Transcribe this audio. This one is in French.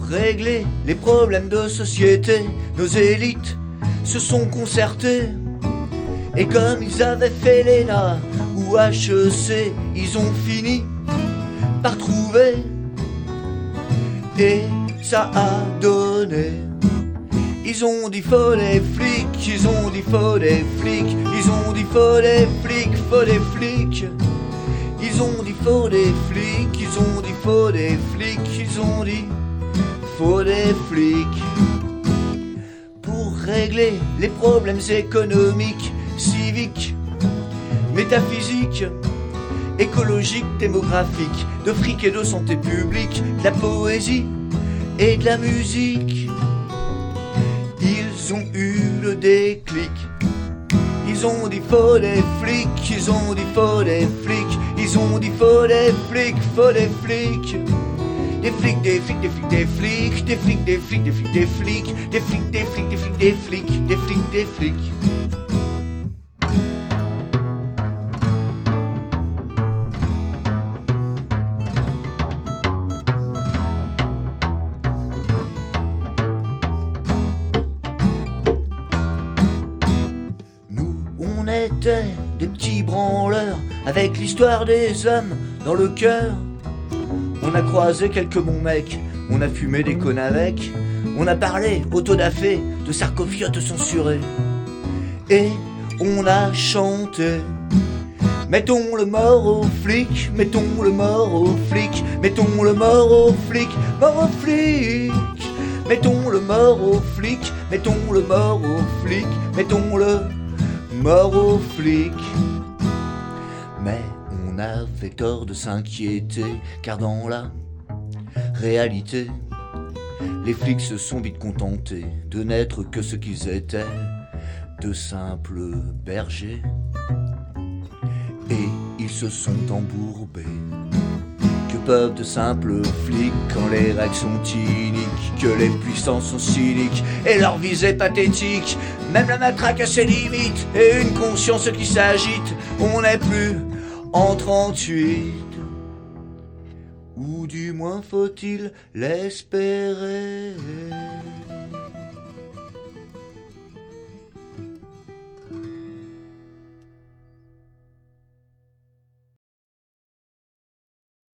régler les problèmes de société, nos élites se sont concertées. Et comme ils avaient fait l'ENA ou HEC, ils ont fini par trouver. Et ça a donné. Ils ont dit faut les flics, ils ont dit faut les flics, ils ont dit faut les flics, faut les flics. Ils ont dit faut des flics, ils ont dit faut des flics, ils ont dit faut des flics. Pour régler les problèmes économiques, civiques, métaphysiques, écologiques, démographiques, de fric et de santé publique, de la poésie et de la musique. Ils ont eu le déclic. Ils ont dit faut des flics, ils ont dit faut des flics, ils ont dit faut des flics, faut des flics. Des flics, des flics, des flics, des flics, des flics, des flics, des flics, des flics, des flics, des flics, des flics, des flics, des flics, des flics. On était des petits branleurs avec l'histoire des hommes dans le cœur. On a croisé quelques bons mecs, on a fumé des connes avec, on a parlé autodafé de sarcophiates censurés. Et on a chanté. Mettons le mort aux flics, mettons le mort aux flics, mettons le mort aux flics, mort aux flics. Mettons le mort aux flics, mettons le mort aux flics, mettons le mort aux flics. Mais on avait tort de s'inquiéter, car dans la réalité, les flics se sont vite contentés de n'être que ce qu'ils étaient, de simples bergers. Et ils se sont embourbés. Que peuvent de simples flics quand les règles sont iniques, que les puissants sont cyniques et leur visée pathétique. Même la matraque a ses limites et une conscience qui s'agite. On n'est plus en 38, ou du moins faut-il l'espérer.